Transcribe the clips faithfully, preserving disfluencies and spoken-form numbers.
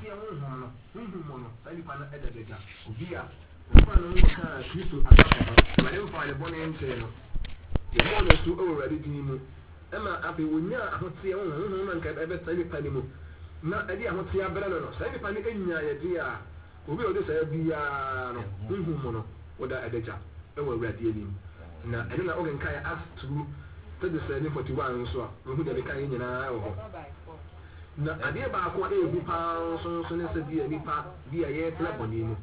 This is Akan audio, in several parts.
ate honhom no honhom no saa nipa no ɛda dagya obi a ɔfa no ho ka Kristo asafo ma ne mfa ne bɔne nkyɛn no yɛbɔ no so ɛwɔ Awurade din mu ɛma afei wonya ahoteɛ honhom honhom no nka ɛbɛta nipa ne mu na ɛde ahoteɛ abrɛ no no saa nipa no anya yɛde a obi a ɔde saa biara no honhom no wɔda ɛdagya ɛwɔ Awurade anim na ɛno na ɔgenka yɛ Acts two thirty-seven forty-one nso a wohu deɛ bɛka yɛ nyinaa wɔ hɔ na adeɛ baako a ɛyɛ hu paa nso nso ne sɛ bi a nipa bi a yɛtena bɔne mu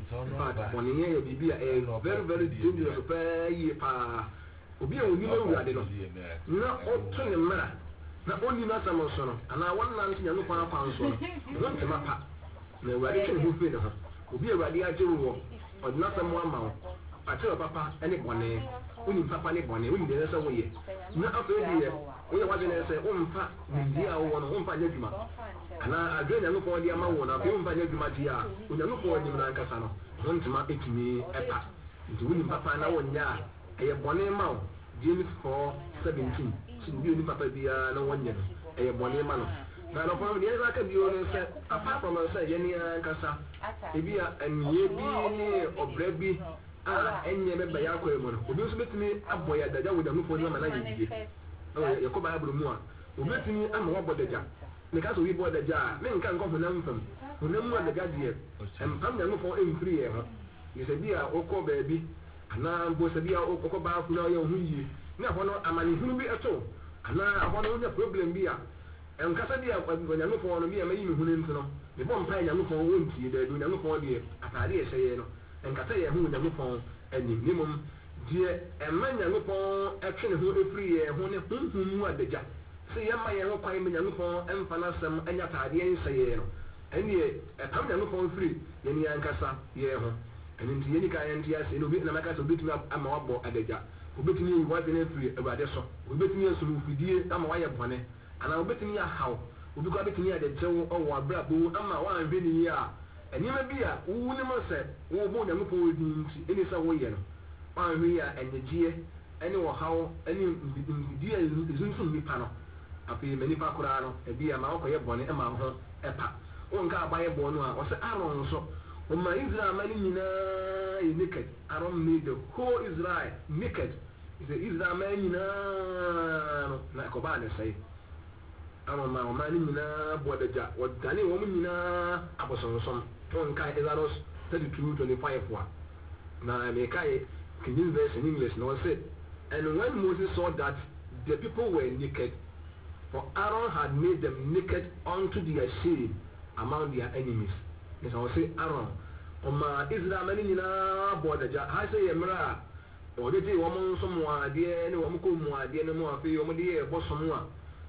bɔne yɛ biribi a ɛyɛ very very dangerous paa yie paa obi a onim Awurade no na ɔto ne mmara na ɔnni n'asɛm nso no anaa wɔnnante Nyankopɔn afa nso no wɔntema pa na Awurade twe ne ho firi ne ho obi a Awurade agye wo wɔ ɔde n'asɛm ama wo akyerɛ papa ne bɔne wonim papa ne bɔne wonim deɛ sɛ woyɛ na afei deɛ woyɛ wadwene sɛ womfa nimdeɛ a wowɔ no womfa nyɛ adwuma anaa adwene Nyankopɔn de ama wo no afei womfa nyɛ adwuma gye a Onyankopɔn anim no ankasa no wontema ɛtumi ɛpa nti wonim papa na wonyɛ a ɛyɛ bɔne ma wo James four seventeen so obi onim papa biara na wɔnyɛ no ɛyɛ bɔne ma no na nɔpɔn deɛ ɛsɛ aka bio no sɛ apart from sɛ yɛne ankasa ebi a ɛnyɛ bi ne ɔbrɛ bi a ɛnyɛ bɛba yɛ akɔɛ mu no obi nso bɛtumi abɔ yɛ adagya wɔ Nyankopɔn no ama no ayɛ yie yɛkɔ Bible mu a obi bɛtumi ama wɔabɔ dagya ne ka sɛ obi bɔ dagya a menka nkɔ honam fam honam mu adagya deɛ ɛmpam Nyankopɔn ɛmfiri yɛ ho yɛ sɛ bi a wokɔ baabi anaa mpo sɛ bi a wokɔ baafo na ɔyɛ wo ho yie ne ɛhɔ no amanehunu bi ɛto anaa ɛhɔ no wonya problem bi a ɛnkasa bi a Nyankopɔn no bi a mayi me hunu nti no mebɔ mpae Nyankopɔn wɔntie daabi Nyankopɔn deɛ ataade yɛ hyɛ yɛ no ɛnkasa yɛ ho Nyankopɔn anim ne mmom deɛ ɛma Nyankopɔn ɛtwe ne ho ɛfiri yɛ ho ne honhom mu adagya sɛ yɛma yɛn ho kwan ma Nyankopɔn ɛmfa n'asɛm ɛnyɛ ataadeɛ nhyɛ yɛ no ɛneɛ ɛpam Nyankopɔn firi yɛne ankasa yɛ ho ɛno nti yɛni ka yɛnte ase na obi na maka sɛ obɛtumi ama wabɔ adagya obɛtumi yi wadwene afiri Awurade so obɛtumi asum mfidie ama wayɛ bɔne anaa obɛtumi ahaw obi kɔ abɛtumi adagyew ɔwɔ abrabɔ ama wanhwɛ ne yie a nneɛma bi a wonim sɛ wobɔ Nyankopɔn din nti ɛne sɛ woyɛ no wanhwɛ yi a ɛnyegyeɛ ɛne wɔhaw ɛne mfidie a ɛsunsun nipa no afei ma nipa koraa no ebi a ma wɔkɔyɛ bɔne ɛma ho ɛpa wonka abayɛ bɔ no a ɔsɛ Aaron nso ɔma Israel ma no nyinaa yɛ naked Aaron made the whole Israel naked sɛ Israel ma nyinaa no na ɛkɔbaa ne sɛe Aaron ma ɔma no nyinaa bɔ adagya wɔdane wɔn nyinaa abosonsom wonka Exodus thirty-two twenty-five wa na meka yɛ King James Version in English na ɔsɛ and when Moses saw that the people were naked for Aaron had made them naked unto their shame among their enemies. Yes, I will say Aaron. Oma Israel mani nyinaa bɔ adagya ha sɛ yɛ mmerɛ a ɔde gye wɔn nso mmoadeɛ ne wɔn kɔ mmoadeɛ no mu afei wɔn de yɛ bɔsom a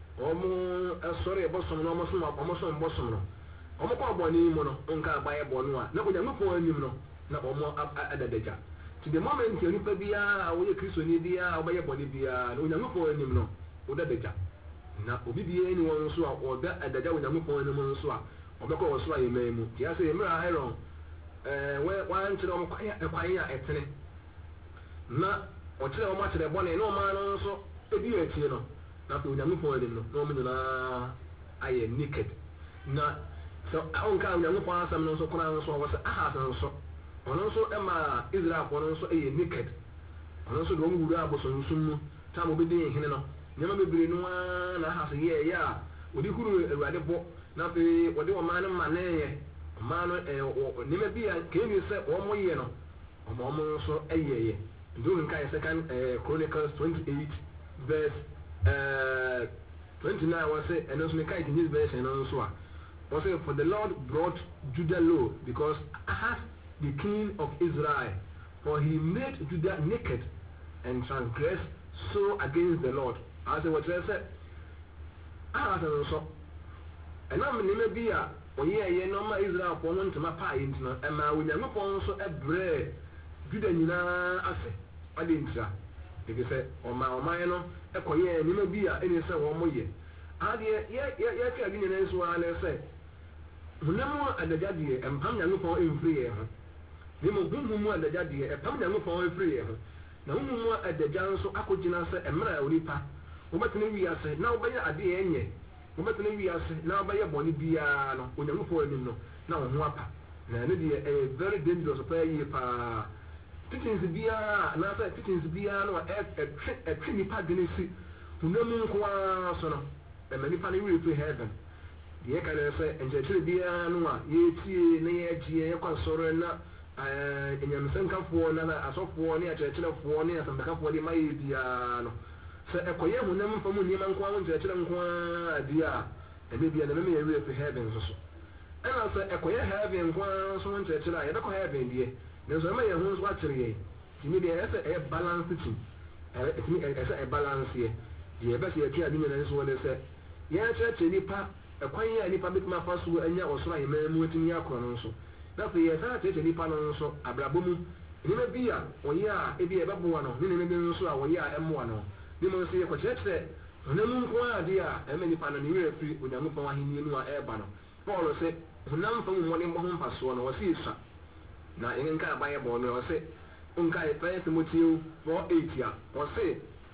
wɔn ɛsɔre bɔsom no wɔn som wɔn som bɔsom no wɔn kɔ abɔne mu no nka abayɛ bɔ no a na Onyankopɔn anim no na wɔn adadagya to the moment yɛ nipa biara a wɔyɛ kristoni biara a wɔbɛyɛ bɔne biara na Onyankopɔn anim no wɔdadagya na obi biara ni wɔn nso a ɔda adagya Onyankopɔn anim nso a ɔbɛkɔ wɔn so a yɛmɛn mu te asɛ yɛ mmerɛ a Aaron ɛɛ wɔankyerɛ wɔn kwan ɛkwan a ɛtene na ɔkyerɛ wɔn akyerɛ bɔne na ɔman no nso ebi yɛ akyire no na afei Onyankopɔn anim no na wɔn nyinaa ayɛ naked na sɛ ɔnka Onyankopɔn asɛm no nso koraa nso a wɔsɛ Ahas nso ɔno nso ɛma Israelfoɔ no nso ɛyɛ naked ɔno nso de wɔn wura abosonsom mu tam obɛdi hene no nneɛma bebree no ara na Ahas yɛɛyɛ a wɔde huru Awurade bɔ na afei wɔde ɔman no ma neeyɛ ɔman no ɛɛ nneɛma bi a kɛni sɛ wɔn yɛ no ɔmo ɔmo nso ɛyɛɛyɛ nti wɔn nka yɛ second ɛɛ Chronicles twenty-eight verse ɛɛ twenty-nine wɔsɛ ɛno nso ne ka King James Version no nso a wɔsɛ for the Lord brought Judah low because Ahaz the king of Israel, for he made Judah naked and transgressed so against the Lord. As I was said, Ahaz also, and I'm in the Bia, or yeah, yeah, no, my Israel for one to my pie into and my winner also a bread. Judah Nina Ase, I didn't say, if you say, or my minor, a coyer, and you be any say one more year. Ah, yeah, yeah, yeah, yeah, again, and so I say, Munamo at the Jadi and Pamya for in free. Nemo humu at the Jadi, a Pamya for free. Na humu at the Jan so Akujina say, and Mara Uripa, what we are saying now by a D N A. wobɛtena wiase na wobɛyɛ bɔne biara no onyankopɔn anim no na wo ho apa na ɛno deɛ ɛyɛ very dangerous paa yie paa teachings biara anaasɛ teachings biara no a ɛtwe ɛtwe nipa dwene si honam nko ara so no ɛma nipa no werɛ firi heaven deɛ ɛka ne sɛ nkyerɛkyerɛ biara no a yɛtie na yɛagyeɛ yɛkɔ asɔre na enyamsɛnkafoɔ na asɔfoɔ ne akyerɛkyerɛfoɔ ne asɛmpɛkafoɔ de ma yɛ biara no sɛ ɛkɔyɛ honam mfa mu nneɛma nko ara nkyerɛkyerɛ nko ara adeɛ a ɛbɛ bia na mɛmɛ yɛ werɛ firi heaven nso so ɛna sɛ ɛkɔyɛ heaven nko ara nso nkyerɛkyerɛ a yɛbɛkɔ heaven deɛ nanso ɛma yɛn ho nso akyerɛ yɛn tumi deɛ ɛsɛ ɛyɛ balance team ɛtumi ɛsɛ ɛbalance yɛ deɛ ɛbɛsɛ yɛtwe ade nyinaa nso wɔ ne sɛ yɛakyerɛkyerɛ nipa ɛkwan yɛ a nipa bɛtumi afa so anya ɔsoro ayɛmaa mu atumi akɔ no nso na afei yɛsan akyerɛkyerɛ nipa no nso abrabɔ mu nneɛma bi a ɔyɛ a ebi ɛbɛboa no ne nneɛma bi nso a wɔyɛ a ɛmmoa no ne mu nso yɛkɔkyerɛkyerɛ honam nko ara adeɛ a ɛma nipa no ne werɛ firi onyankopɔn ahenni mu a ɛreba no paul sɛ honam fa mu mmɔden bɔ ho mfasoɔ no wɔse yɛsua na yɛnka abayɛ bɔ no wɔse nka yɛfrɛ timoteo four eight a wɔse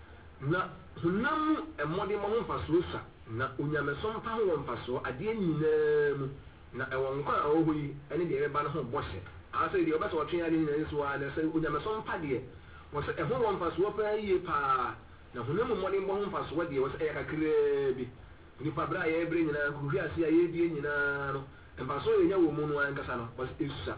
na honam mmɔden bɔ ho mfasoɔ sua na onyamesom fa ho wɔ mfasoɔ adeɛ nyinaa mu na ɛwɔ nkwa a ɔwɔ yi ɛne deɛ ɛbɛba no ho bɔhyɛ asɛ deɛ ɔbɛsɛ ɔtwe ade nyinaa nso a na sɛ onyamesom fa deɛ wɔsɛ ɛho wɔ mfasoɔ paa yie paa na honam mmɔden bɔ ho mfasoɔ deɛ wɔsɛ ɛyɛ kakraa bi nipa bere a yɛbrɛ nyinaa kuhwi ase a yɛdie nyinaa no mfasoɔ yɛnya wɔ mu no ankasa no wɔsɛ ɛsusa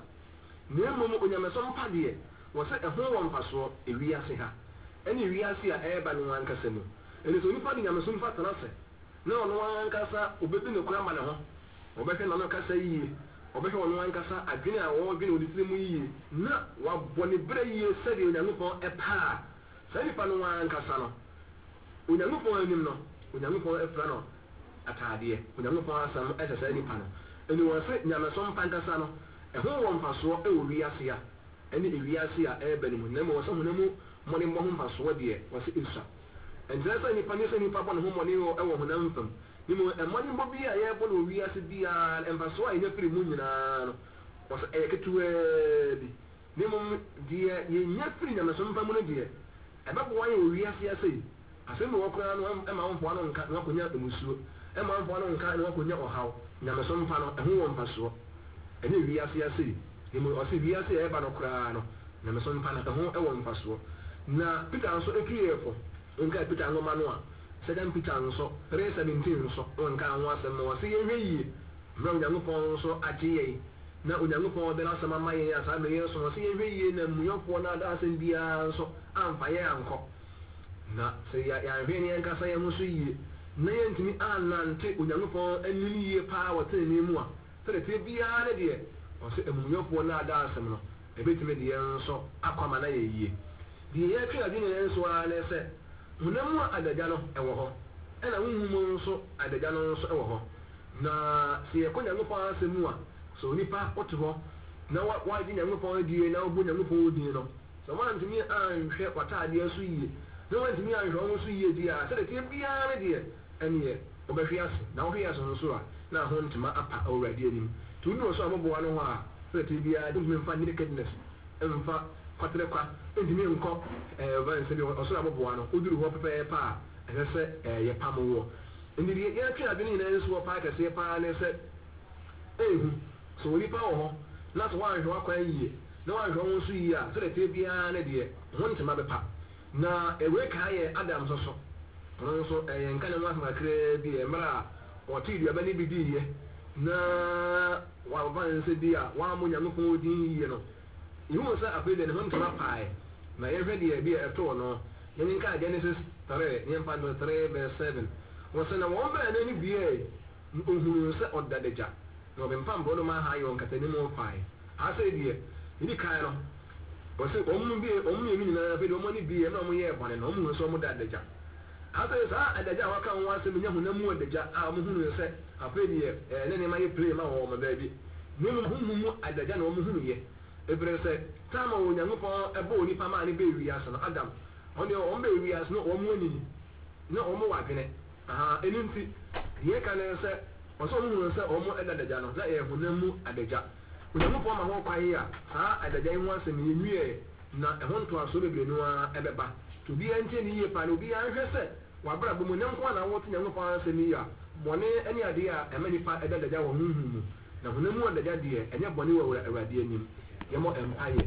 na mmom onyamesom fa deɛ wɔsɛ ɛho wɔ mfasoɔ ewiase ha ɛne ewiase a ɛreba no ankasa mu ɛne sɛ onipa de nyamesom fa tena sɛ na ɔno ankasa obɛbi ne kora ma ne ho ɔbɛhwɛ n'ano kasa yie ɔbɛhwɛ ɔno ankasa adwene a wɔdwene wɔde tiri mu yie na wabɔ ne berɛ yie sɛdeɛ onyankopɔn ɛpɛ a saa nipa no ankasa no onyankopɔn anim no onyankopɔn afira no ataadeɛ onyankopɔn asɛm ɛhyɛ saa nipa no ɛne wɔ sɛ nyamesom pa nkasa no ɛho wɔ mfasoɔ ɛwɔ wiase a ɛne ewiase a ɛreba no mu na mmom wɔ sɛ honam mmɔden bɔ ho mfasoɔ deɛ wɔ sɛ ɛsua ɛnkyerɛ sɛ nipa ne sɛ nipa bɔ ne ho mmɔden ɛwɔ honam fam ne mu mmɔden bɔ bi a yɛrebɔ no wɔ wiase biara mfasoɔ a yɛnya firi mu nyinaa no wɔ sɛ ɛyɛ ketewaa bi ne mmom deɛ yɛnya firi nyamesom pa mu no deɛ ɛbɛboa yɛ wɔ wiase ase yi asɛm wɔ koraa no ɛma wo mfoa no nka na wakɔnya amusuo ɛma wo mfoa no nka na wakɔnya ɔhaw nyamesom pa no ɛho wɔ mfasoɔ ɛne wiase ase yi ne mu ɔsɛ wiase a ɛba no koraa no nyamesom pa no ɛho ɛwɔ mfasoɔ na peter nso ɛtuyɛ fo nka peter nwoma no a second peter nso three seventeen nso nka ho asɛm no wɔsɛ yɛhwɛ yie mmerɛ onyankopɔn nso agye yɛn na onyankopɔn de n'asɛm ama yɛn a saa mmerɛ yɛn so wɔsɛ yɛhwɛ yie na mmuyɔfoɔ no ada asɛm biara nso amfa yɛn ankɔ na sɛ yɛahwɛ ne yɛnkasa yɛn ho so yie na yɛntumi anante onyankopɔn anim yie paa wɔ tenenee mu a sɛdeɛ tie biara ne deɛ ɔsɛ amumuyɔfoɔ no ada asɛm no ɛbɛtumi de yɛn nso akɔma na yɛ yie deɛ yɛtwe ade ne yɛn nso ara ne sɛ honam mu adagya no ɛwɔ hɔ ɛna honhom nso adagya no nso ɛwɔ hɔ na sɛ yɛkɔ nyankopɔn asɛm mu a sɛ onipa wote hɔ na wagye nyankopɔn die na wobɔ nyankopɔn din no sɛ woantumi anhwɛ w'ataadeɛ so yie na wantumi anhwɛ wo so yie di a sɛdeɛ tie biara ne deɛ ɛneɛ wobɛhwe ase na wohwe ase nso a na ho ntoma apa awurade anim nti wone wɔ so a mɔboa no hɔ a sɛdeɛ tie biara ntumi mfa nakedness mfa kwatere kwa ntumi nkɔ ɛɛ sɛdeɛ ɔsoro abɔboa no woduru hɔ pɛpɛɛpɛ a ɛsɛ sɛ ɛyɛ pam wɔ nti deɛ yɛatwe ade no nyinaa nso wɔ paa kɛseɛ paa ne sɛ ɛhu sɛ onipa wɔ hɔ na sɛ woanhwɛ w'akwan yie na woanhwɛ wo nso yie a sɛdeɛ tie biara ne deɛ ho ntoma bɛpa na ɛwei kaa yɛ adam nso so ɔno nso ɛyɛ nka ne ho asɛm kakraa bi yɛ mmerɛ a ɔte duaba no bi diiɛ na waba ne nsa bi a wammɔ nyankopɔn din yie no yɛhu sɛ afei deɛ ne ho ntoma pae na yɛhwɛ deɛ bi a ɛtoo no yɛne nka Genesis three ne yɛmfa no three verse seven wɔ sɛ na wɔn bɛɛ n'ani biee ɔhunu sɛ ɔda dagya na ɔbɛmfa mborɔ ma aha yɛ ɔnkatanim ɔfae asɛ deɛ ɛdi kan no wɔsɛ ɔmo bi ɔmo mmienu nyinaa afei deɛ ɔmo ani biee na ɔmo yɛɛ bɔne na ɔmo hunu sɛ ɔmo da adagya asɛ saa adagya a waka ho asɛm nyɛ honam mu adagya a ɔmo hunu sɛ afei deɛ ɛɛ ne nneɛma yɛ play ma wɔ ɔmo baabi na ɔmo honhom mu adagya na ɔmo hunu yɛ ebere sɛ taama wɔ Onyankopɔn ɛbɔ onipa maa ne bɛɛ wiase no Adam ɔne ɔmo bɛɛ wiase no ɔmo anini na ɔmo wɔ adwene aha ɛno nti deɛ ka ne sɛ ɔsɛ ɔmo hunu sɛ ɔmo ɛda adagya no na ɛyɛ honam mu adagya Onyankopɔn ma ho kwan yi a saa adagya yi ho asɛm yɛ nwie na ɛho ntoaso bebree no a ɛbɛba to obiara ntie ne yie paa na obiara nhwɛ sɛ wabrabɔ mu ne nko a na wɔte Nyankopɔn asɛm yi a bɔne ɛne adeɛ a ɛma nipa ɛda dagya wɔ huhu mu na honam mu adagya deɛ ɛnyɛ bɔne wɔ awurade anim yɛmmɔ mpaeɛ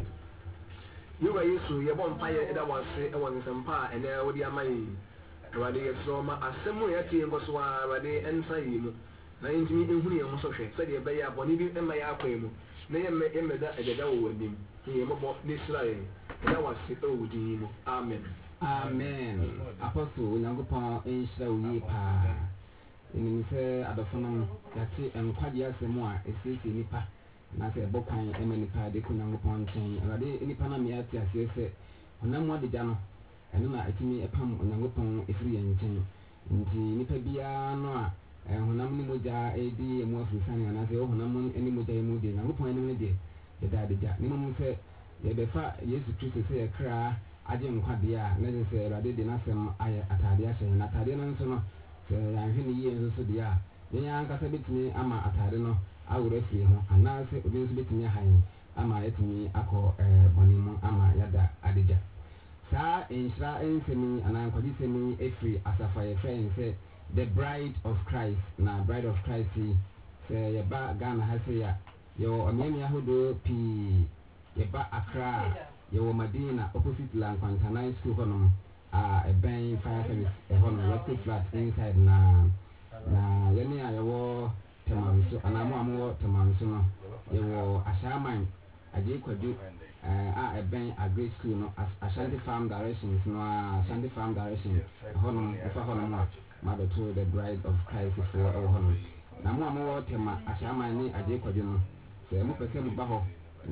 yewa yesu yɛbɔ mpaeɛ ɛda wɔ ase ɛwɔ nsɛmpa a ɛnɛ wode ama yɛn awurade yɛsrɛ ma asɛm a yɛate nkɔ so a awurade ɛnsa yɛ mu na yɛntumi ɛhunu yɛn ho so hwɛ sɛdeɛ ɛbɛyɛ a bɔne bi ɛma yɛ akwan mu na yɛmmɛ yɛmmɛda adagya wɔ w'anim na yɛmmɔbɔ ne sra yɛn ɛda wɔ ase ɛwɔ wo din mu amen amen apostle onyankopɔn ɛnhyira wo yie paa ɛnim sɛ adɔfo no yɛate nkwagye asɛm a ɛsiesie nipa anaasɛ ɛbɔ kwan ɛma nipa de kɔ onyankopɔn nkyɛn awurade nipa no mmea te aseɛ sɛ honam adagya no ɛno na ɛtumi ɛpam onyankopɔn ɛfiri yɛn nkyɛn nti nipa biara no a honam ne mogya ɛdi ɛmu afirisane anaasɛ ɛwɔ honam ne mogya mu deɛ onyankopɔn anim no deɛ yɛda adagya ne mmom sɛ yɛbɛfa yesu kristo sɛ yɛkra agye nkwadeɛ a na kyerɛ sɛ awurade de n'asɛm ayɛ atadeɛ ahyɛ yɛn atadeɛ no nso no sɛ yɛanhwɛ ne yie nso so deɛ a yɛn ankasa bɛtumi ama atade no aworɔ afiri ho anaasɛ obi nso bɛtumi aha yɛn ama yɛtumi akɔ bɔne mu ama yɛada adagya saa nhyira nsɛm yi anaa nkwagyesɛm yi ɛfiri asafo a yɛfrɛ yɛn sɛ the bride of Christ na bride of Christ yi sɛ yɛba Ghana ha sɛ a yɛwɔ ɔmeamea ahodoɔ pii yɛba Accra a yɛwɔ Madina opposite Lankwantana school hɔnom a ɛbɛn fire service ɛhɔnom yɛte flat inside na na yɛne a yɛwɔ Temanso anaa mo a mowɔ Temanso no yɛwɔ Ashaiman agye kwadu a ɛbɛn Agri school no Ashanti Farm Directions no a Ashanti Farm Direction hɔnom ɛfa hɔnom a mabɛto the bride of Christ foɔ ɛwɔ hɔnom na mo a mowɔ Tema Ashaiman ne agye kwadu no sɛ mopɛ sɛ moba hɔ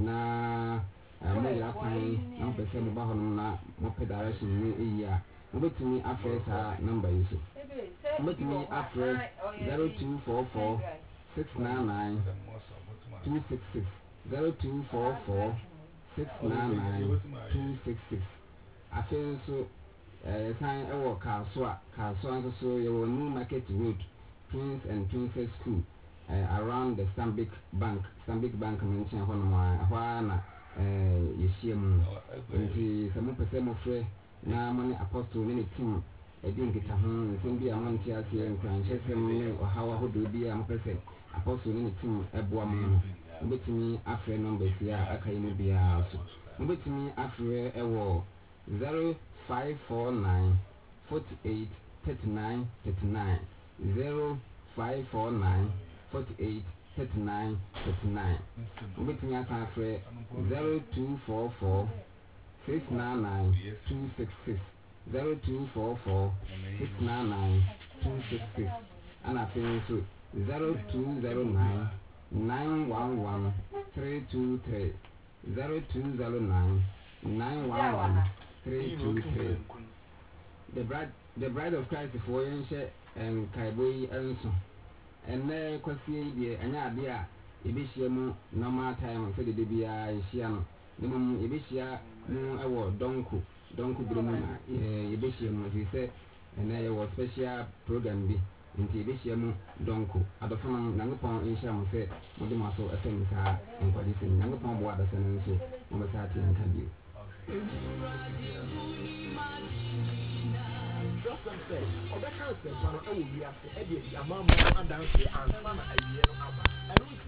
na mo yɛ kwan na mopɛ sɛ moba hɔnom na mopɛ direction no ɛyi a mobɛtumi afrɛ saa number yi so mobɛtumi afrɛ zero two four four six nine nine two six six zero two four four six nine nine two six six afei nso yɛsan ɛwɔ Kaaso a Kaaso nso so yɛwɔ New Market Road Twins and Princess School around the Stanbic Bank Stanbic Bank no nkyɛn hɔnom a ɛhɔ a na yɛhyia mu nti sɛ mopɛ sɛ mofrɛ na mo ne apostle ne ne team ɛdi nkita ho nsɛm bi a monte aseɛ nkranhyɛsɛm ne ɔhaw ahodoɔ bi a mopɛ sɛ apostle ne ne team ɛboa mo no mobɛtumi afrɛ number si a aka yi mu biara so mobɛtumi afrɛ ɛwɔ zero five four nine forty eight thirty nine thirty nine zero five four nine forty eight thirty nine thirty nine mobɛtumi aka afrɛ zero two four four six nine nine two six six zero two four four six nine nine two six six and afei nso zero two zero nine nine one one three two three zero two zero nine nine one one three two three the bride the bride of Christ for yɛnhyɛ nkaebɔ yi nso ɛnnɛ kwasi yi deɛ ɛnyɛ adeɛ a yɛbɛhyia mu normal time sɛ dede biara yɛhyia no ne mmom yɛbɛhyia mu ɛwɔ dɔnko dɔnko bere mu na yɛbɛhyia mu ɛfiri sɛ ɛnnɛ yɛwɔ special program bi nti yɛbɛhyia mu dɔnko adɔfo no Nyankopɔn nhyira mo sɛ mode mo aso ɛfɛm saa nkwagye sɛm Nyankopɔn boa adasa no nso mobɛsa ate yɛnka bio Just them say, or that kind of thing, one of the we have to edit, a mom, and dance, and son, a year, and